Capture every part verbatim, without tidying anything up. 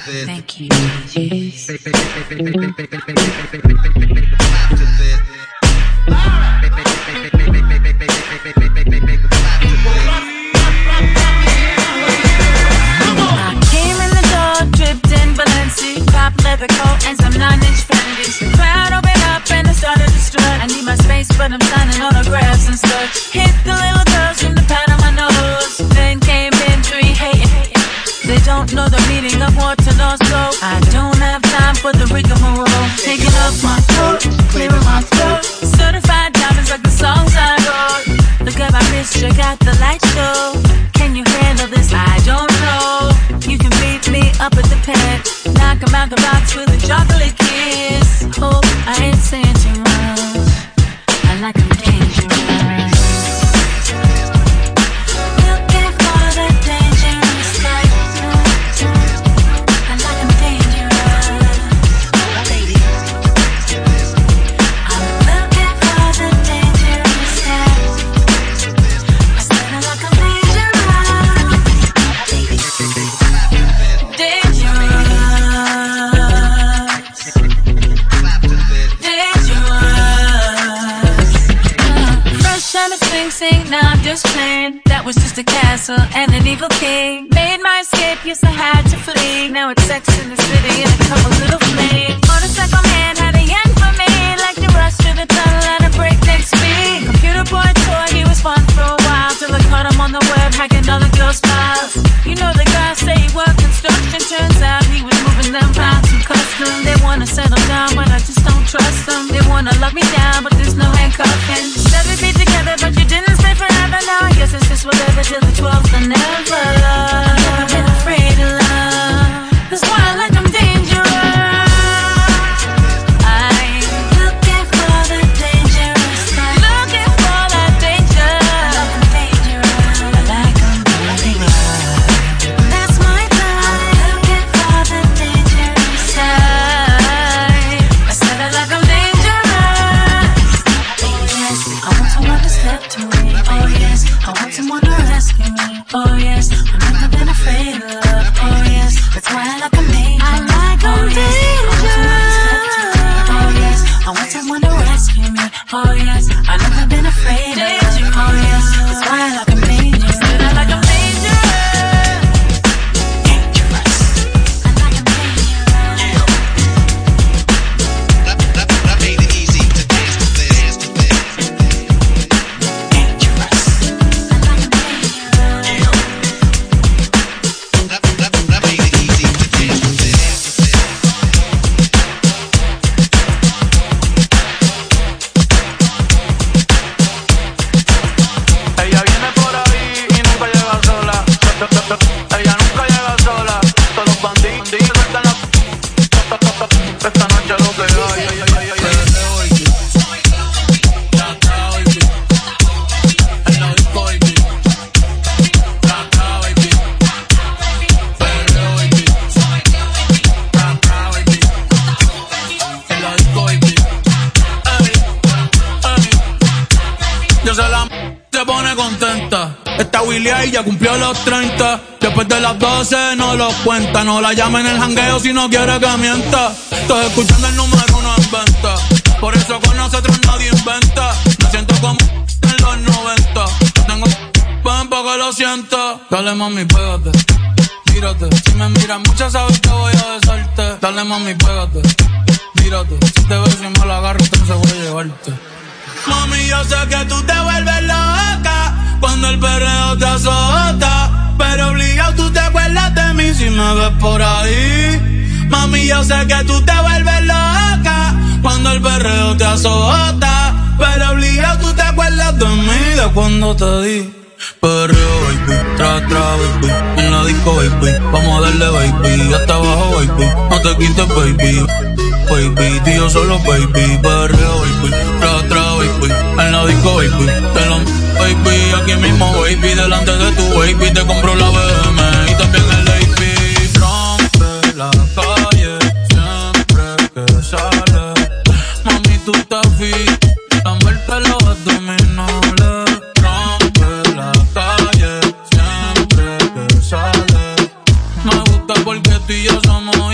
Thank you. Leather coat and some nine-inch Fendis. The crowd opened up and I started to strut. I need my space, but I'm signing autographs and such. Hit the little girls from the pat on my nose. Then came in three hating. They don't know the meaning of what to know, so I don't have time for the rigmarole. Taking off my coat, clearing my throat. Certified diamonds like the songs I wrote. Look at my wrist, check out the light show. Can you handle this? I don't know. You can beat me up at the pen. Knock 'em out the box with a chocolate kiss. Hope I ain't saying too much. I like 'em dangerous. Looking for the dangerous type. I like 'em dangerous. I'm looking for the dangerous type. I said I like 'em dangerous. Dangerous. Sing, now I'm just playing. That was just a castle and an evil king. Made my escape, yes I had to flee. Now it's Sex in the City and a couple little flames. Motorcycle man had a yen for me, like to rush through the tunnel at a breakneck speed. Computer boy toy, he was fun for a while, till I caught him on the web hacking other girls' files. You know the guy say he worked construction, turns out he was moving them files from custom. They wanna settle down, but I just don't trust them. They wanna lock me down, but there's no handcuffing. Seven feet together, but you didn't stay forever. Now I guess it's just whatever till the twelfth and never. I've never been afraid of love. That's why I like 'em dangerous. I'm looking for the dangerous type. Looking for that danger. I like 'em dangerous. I like 'em dangerous. That's my type. I'm looking for the dangerous type. I said I like 'em dangerous. Oh yes, I want someone to step to me. Oh yes, I want someone to rescue me. Oh yes, I've never been afraid of love. Oh yes, that's why I like 'em dangerous. I like 'em dangerous. Oh yes, I want someone to rescue me. Oh yes, I've never been afraid of love. Oh yes, that's why I like 'em dangerous. I like 'em dangerous. Dangerous. I like 'em dangerous. That, that, that made it easy to dance to this. Dangerous. I like 'em dangerous. That, that, that made it easy to dance to this. Ella viene por ahí y nunca llega sola. Ella nunca llega sola. Todos los bandidos sueltan la. Esta noche lo que hay. Yo se la se pone contenta. Esta Willy ahí ya cumplió los treinta. Después de las doce no lo cuenta. No la llama en el jangueo si no quiere que mienta. Estoy escuchando el número uno en venta. Por eso con nosotros nadie inventa. Me siento como en los noventa. Tengo pan para que lo sienta. Dale mami, pégate, tírate. Si me miras mucho sabes que voy a besarte. Dale mami, pégate, tírate. Si te ves y me la agarro entonces voy a llevarte. Mami, yo sé que tú te vuelves loca cuando el perreo te azota, pero obligado tú te acuerdas de mí si me ves por ahí. Mami, yo sé que tú te vuelves loca cuando el perreo te azota, pero obligado tú te acuerdas de mí, de cuando te di. Perreo, baby, tra, tra, baby, en la disco, baby, vamos a darle, baby, hasta abajo, baby, no te quites, baby. Baby, tío solo baby, perreo baby, tra tra baby, en la disco baby, te lo baby, aquí mismo baby, delante de tu baby, te compro la B M y también el A P. Rompe la calle, siempre que sale, mami tú estás fit, dame el pelo abdominales. Rompe la calle, siempre que sale, me gusta porque tú y yo somos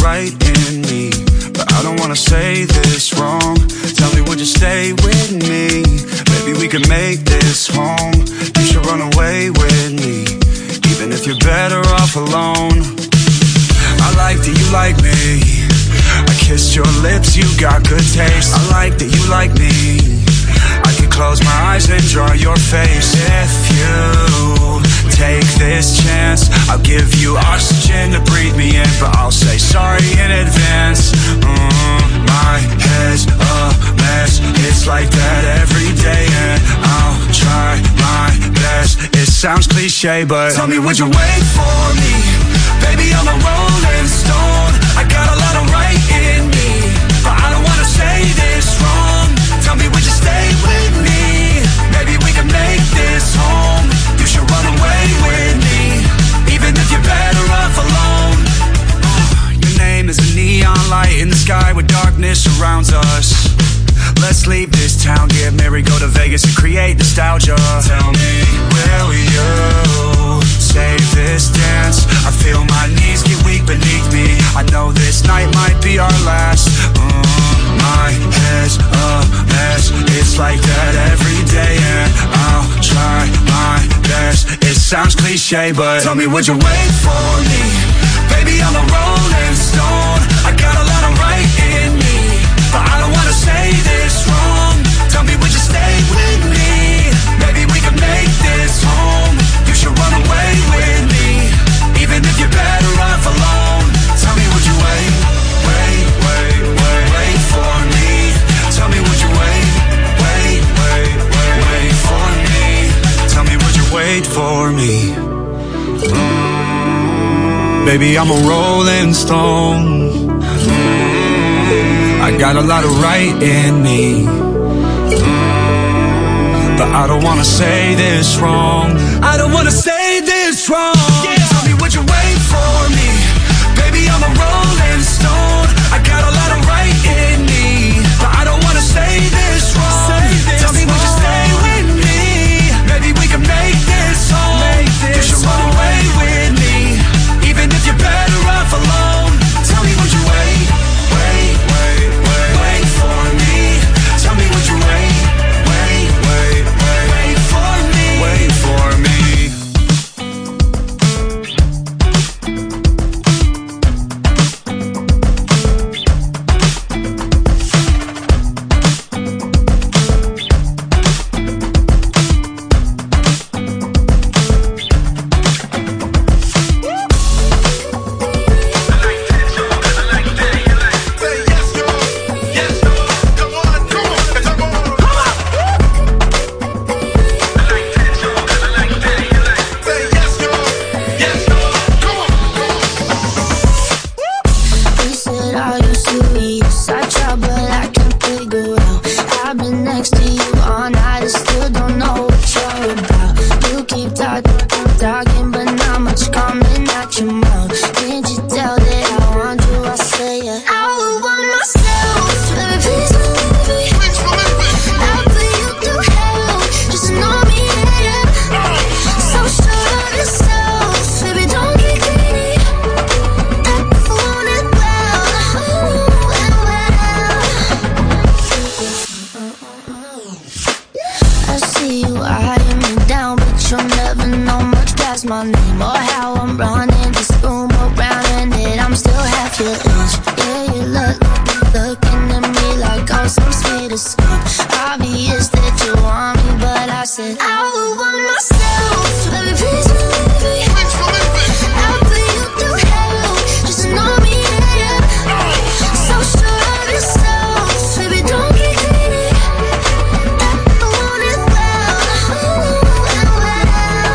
right in me, but I don't wanna say this wrong. Tell me, would you stay with me? Maybe we could make this home. You should run away with me, even if you're better off alone. I like that you like me. I kissed your lips, you got good taste. I like that you like me. I could close my eyes and draw your face. If you take this chance, I'll give you oxygen to breathe me in, but I'll say sorry in advance. mm, My head's a mess, it's like that every day, and I'll try my best. It sounds cliche, but tell me, would you wait for me? Baby, I'm a rolling stone. I got a lot of right in me, but I don't wanna say this wrong. Tell me, would you stay with me? Maybe we can make this home. You should run away with me, even if you're better off alone. Your name is a neon light in the sky where darkness surrounds us. Let's leave this town, get married, go to Vegas and create nostalgia. Tell me, will you save this dance? I feel my knees get weak beneath me. I know this night might be our last. mm, My head's a mess, it's like that every day, and I'll try my best. It sounds cliche, but tell me, would you wait for me? Baby, I'm a rolling stone. I got a lot of right in me, but I don't wanna say this wrong. Tell me, would you stay with me? Maybe we can make this home. You should run away with me, even if you're better off alone. Tell me, would you wait, wait, wait, wait, wait for me? Tell me, would you wait, wait, wait, wait, wait for me? Tell me, would you wait for me? Mm, baby, I'm a rolling stone. Mm, I got a lot of right in me, mm, but I don't wanna say this wrong. I don't wanna say this wrong. Yeah. Tell me, would you wait for me? Baby, I'm a rolling stone. I got a lot of right in me, but I don't wanna say this wrong. Say this Tell me, would you stay with me? Maybe we can make this home. Make this you should run away with me, even if you're better off alone. Tell me, would you wait, wait, wait, wait, wait for me? Tell me, would you wait, wait, wait, wait, wait for me? Wait for me. My name or how I'm running this room around in it. I'm still half your age. Yeah, you look, looking at me like I'm some sweet escape. Obvious that you want me, but I said I would want myself. Baby, please believe me. I'll put you through hell just to know me, yeah. So sure of yourself, baby, don't get greedy. I want it well, well, well.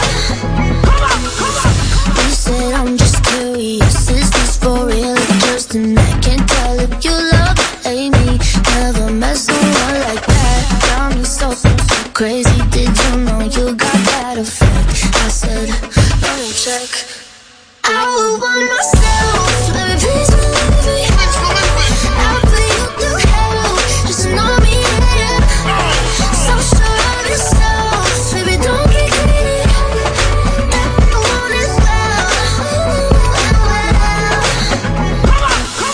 You said I'm just curious, is this for real or just an act? Can't tell if you love or hate me. Never met someone like that. Got me so, so, so crazy. Did you know you got that effect? I said, let me check. I would want myself. Baby, please believe me. I'll put you through hell just to know me, yeah. So sure of yourself, baby, don't get greedy. I want it well, well, well.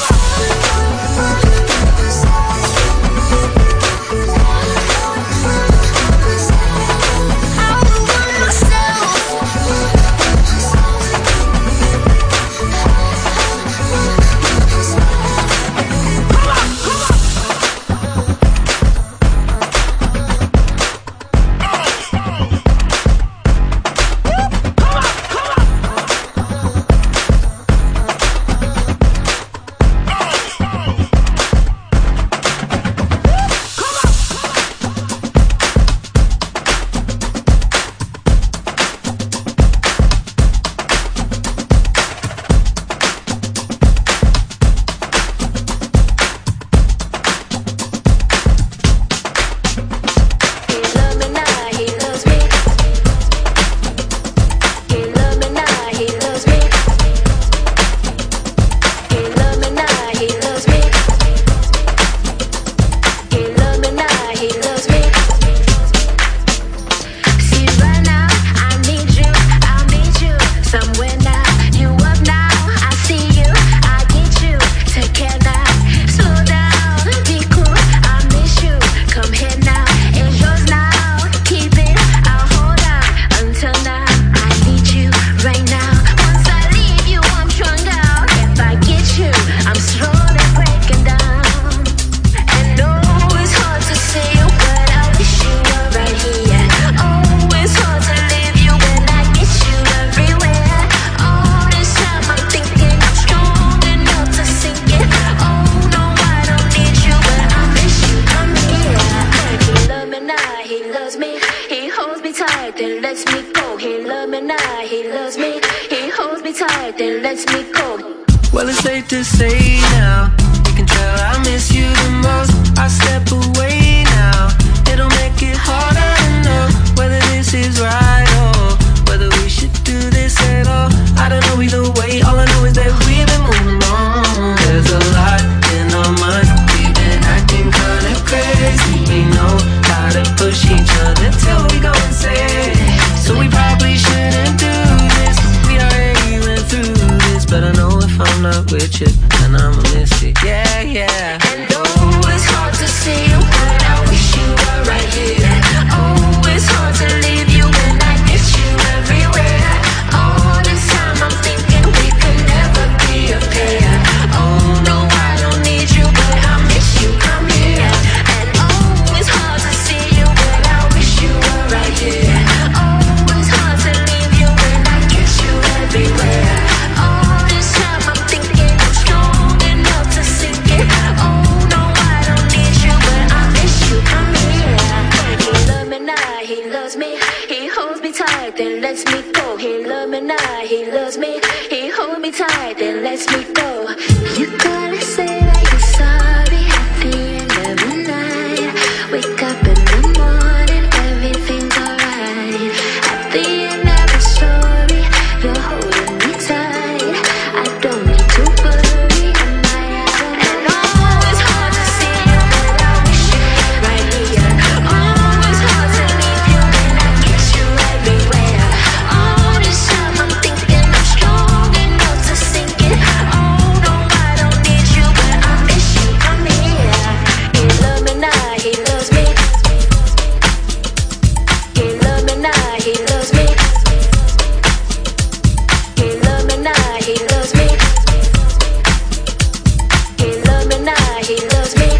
then lets me go. Well, it's safe to say now, you can tell I miss you the most. I step away now, it'll make it harder to know whether this is right or whether we should do this at all. I don't know either way, all I know is that we've been moving on. There's a lot in our minds, we've been acting kinda crazy. We know how to push each other till we go insane. So we probably shouldn't do this, we already went through this. But I know if I'm not with you, then I'ma miss it, yeah, yeah. And oh, it's hard to see you, but I wish you were right here. Oh, it's hard to leave you when I miss you everywhere. All this time I'm thinking we could never be a pair. Oh no, I don't need you, but I miss you, come here. And oh, it's hard to see you, but I wish you were right here. Oh, it's hard to leave you when I kiss you everywhere. All this time I'm thinking I'm strong enough to sink it. Oh no, I don't need you, but I miss you, come here. He loves me now, he loves me. He holds me tight, then lets me go. He loves me now, he loves me. He holds me tight, then lets me go. You gotta say that you're sorry at the end of the night. Wake up in the morning, everything's alright. At the end of the story, you're holding me tight. I don't need to worry, am I out? And oh, it's hard to see you, but I wish you were right here. Oh, it's hard to leave you when I kiss you everywhere. All this time I'm thinking I'm strong enough to sink it. Oh no, I don't need you, but I miss you, come here. He loves me now, he loves me. He loves me now, he loves me. He loves me now, he loves me. He loves me now, he loves me.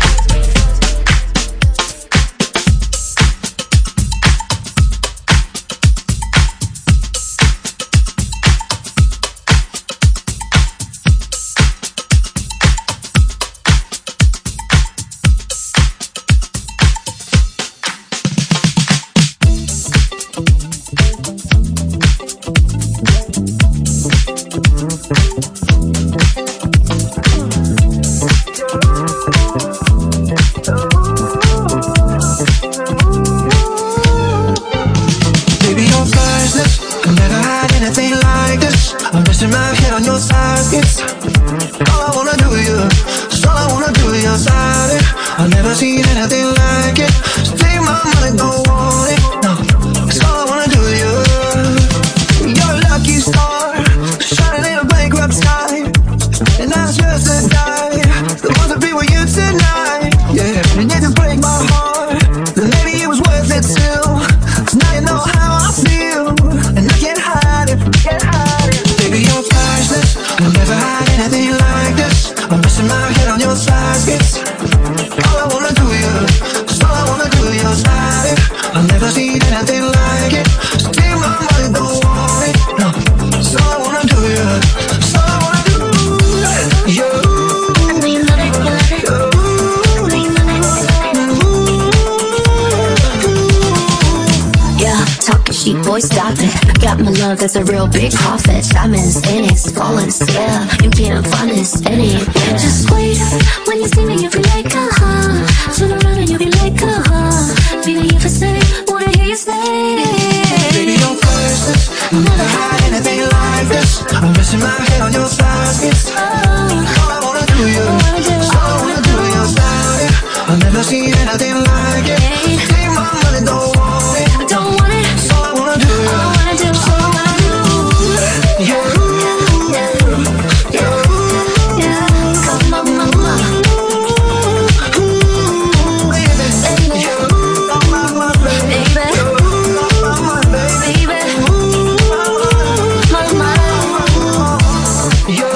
Baby, you're priceless. I've never had anything like this. I'm resting my head on your side. It's all I wanna do with you. It's all I wanna do with your side. I've never seen anything like it. So take my money, don't want it. No, it's all I wanna do with you. You're a lucky star, shining in a bankrupt sky. And I'm just to die. The want to be with you tonight. Yeah, and you just break my heart. Then maybe it was worth it still. 'Cause now you know how I feel, and I can't hide it, can't hide it. Baby, you're priceless. I've never had anything like this. I'm resting my head on your side. It's all I wanna do with you. It's all I wanna do with your side. I've never seen anything like it. So take my money, don't want it. No, it's all I wanna do with you. It's all I wanna do. You. We love it, we love it. We love it. Yeah, talking sheep, boy, stop it. Got my love, that's a real big profit. Diamonds in it, falling, yeah. You can't find this in it, yeah. Just wait, when you see me, you'll be like, uh-huh. Turn around and you'll be like, uh-huh. Baby, if I say, wanna hear you say. Baby, you're priceless. I've never had anything like this. I'm resting my head on your side. It's all I wanna do with you. It's all I wanna do with your side. I've never seen anything like it. Take my money, don't want it. Don't want it. It's all I wanna do. All I wanna do, all I wanna do. You. Yeah, come on, mama. Baby. You. My baby. Baby, baby, mama. You.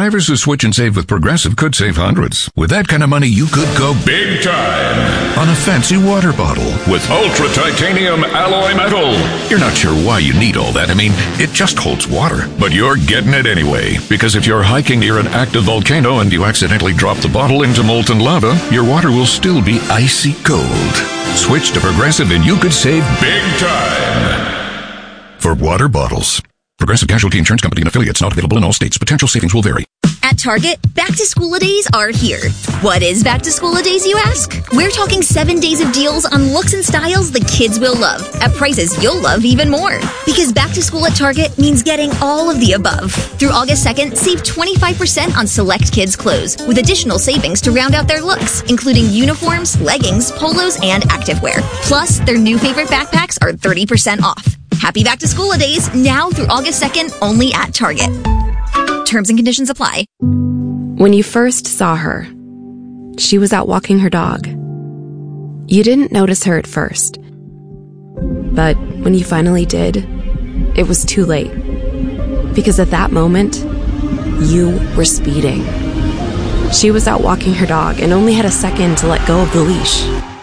Drivers who switch and save with Progressive could save hundreds. With that kind of money, you could go big time on a fancy water bottle with ultra titanium alloy metal. You're not sure why you need all that. I mean, it just holds water. But you're getting it anyway. Because if you're hiking near an active volcano and you accidentally drop the bottle into molten lava, your water will still be icy cold. Switch to Progressive and you could save big time. For water bottles. Progressive Casualty Insurance Company and affiliates, not available in all states. Potential savings will vary. At Target, back-to-school-a-days are here. What is back-to-school-a-days, you ask? We're talking seven days of deals on looks and styles the kids will love, at prices you'll love even more. Because back-to-school at Target means getting all of the above. Through August second, save twenty-five percent on select kids' clothes, with additional savings to round out their looks, including uniforms, leggings, polos, and activewear. Plus, their new favorite backpacks are thirty percent off. Happy back-to-school-a-days, now through August second, only at Target. Terms and conditions apply. When you first saw her, she was out walking her dog. You didn't notice her at first. But when you finally did, it was too late. Because at that moment, you were speeding. She was out walking her dog and only had a second to let go of the leash.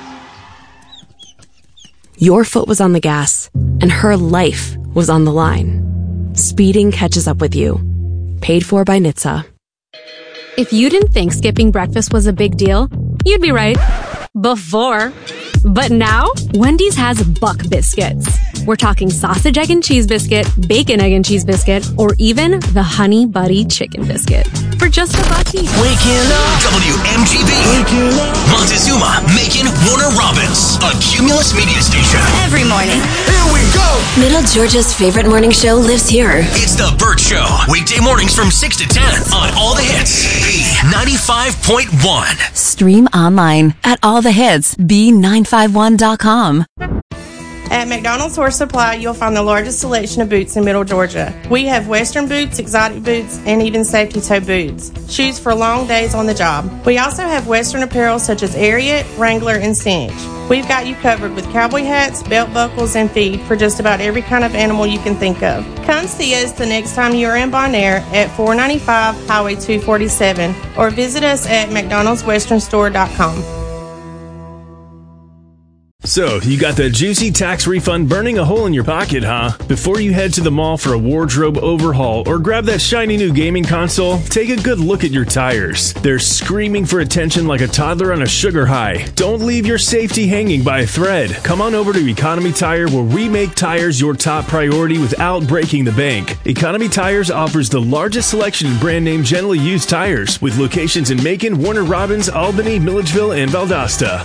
Your foot was on the gas, and her life was on the line. Speeding catches up with you. Paid for by N H T S A. If you didn't think skipping breakfast was a big deal, you'd be right. Before. But now, Wendy's has Buck Biscuits. We're talking sausage, egg, and cheese biscuit, bacon, egg, and cheese biscuit, or even the Honey Buddy chicken biscuit. For just a buck each. Waking up. W M G B. Waking up. Montezuma, Macon, Warner Robins. A Cumulus media station. Every morning. Here we go. Middle Georgia's favorite morning show lives here. It's The Burt Show. Weekday mornings from six to ten on All the Hits. B ninety-five point one. Stream online at all the hits b nine five one dot com. At McDonald's Horse Supply, you'll find the largest selection of boots in Middle Georgia. We have Western boots, exotic boots, and even safety toe boots. Shoes for long days on the job. We also have Western apparel such as Ariat, Wrangler, and Cinch. We've got you covered with cowboy hats, belt buckles, and feed for just about every kind of animal you can think of. Come see us the next time you're in Bonaire at four ninety-five Highway two forty-seven or visit us at mcdonalds western store dot com. So, you got the juicy tax refund burning a hole in your pocket, huh? Before you head to the mall for a wardrobe overhaul or grab that shiny new gaming console, take a good look at your tires. They're screaming for attention like a toddler on a sugar high. Don't leave your safety hanging by a thread. Come on over to Economy Tire, where we make tires your top priority without breaking the bank. Economy Tires offers the largest selection of brand name generally used tires, with locations in Macon, Warner Robins, Albany, Milledgeville, and Valdosta.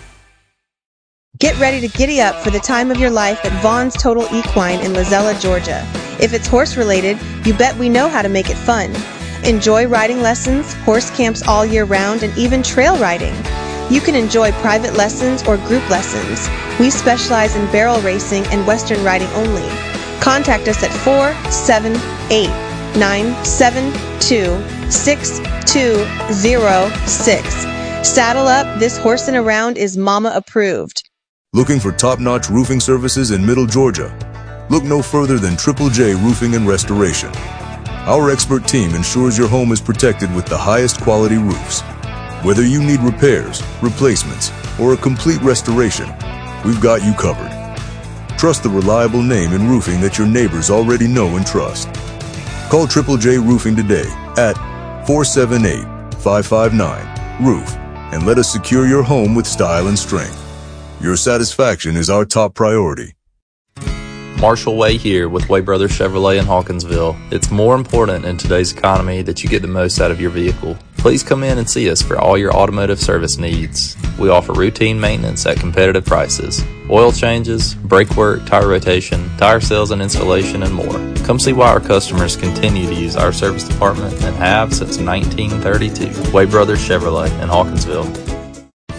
Get ready to giddy up for the time of your life at Vaughn's Total Equine in Lozella, Georgia. If it's horse-related, you bet we know how to make it fun. Enjoy riding lessons, horse camps all year round, and even trail riding. You can enjoy private lessons or group lessons. We specialize in barrel racing and Western riding only. Contact us at four seven eight, nine seven two, six two zero six. Saddle up, this horsing around is mama approved. Looking for top-notch roofing services in Middle Georgia? Look no further than Triple J Roofing and Restoration. Our expert team ensures your home is protected with the highest quality roofs. Whether you need repairs, replacements, or a complete restoration, we've got you covered. Trust the reliable name in roofing that your neighbors already know and trust. Call Triple J Roofing today at four seven eight, five five nine, roof and let us secure your home with style and strength. Your satisfaction is our top priority. Marshall Way here with Way Brothers Chevrolet in Hawkinsville. It's more important in today's economy that you get the most out of your vehicle. Please come in and see us for all your automotive service needs. We offer routine maintenance at competitive prices. Oil changes, brake work, tire rotation, tire sales and installation, and more. Come see why our customers continue to use our service department and have since nineteen thirty-two. Way Brothers Chevrolet in Hawkinsville.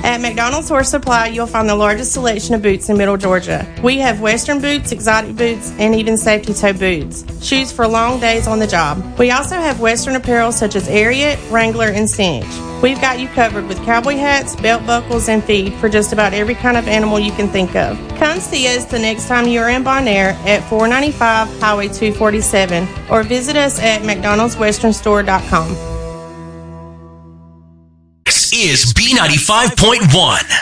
At McDonald's Horse Supply, you'll find the largest selection of boots in Middle Georgia. We have Western boots, exotic boots, and even safety toe boots. Shoes for long days on the job. We also have Western apparel such as Ariat, Wrangler, and Cinch. We've got you covered with cowboy hats, belt buckles, and feed for just about every kind of animal you can think of. Come see us the next time you are in Bonaire at four ninety-five Highway two forty-seven or visit us at mcdonalds western store dot com. This is B ninety-five point one.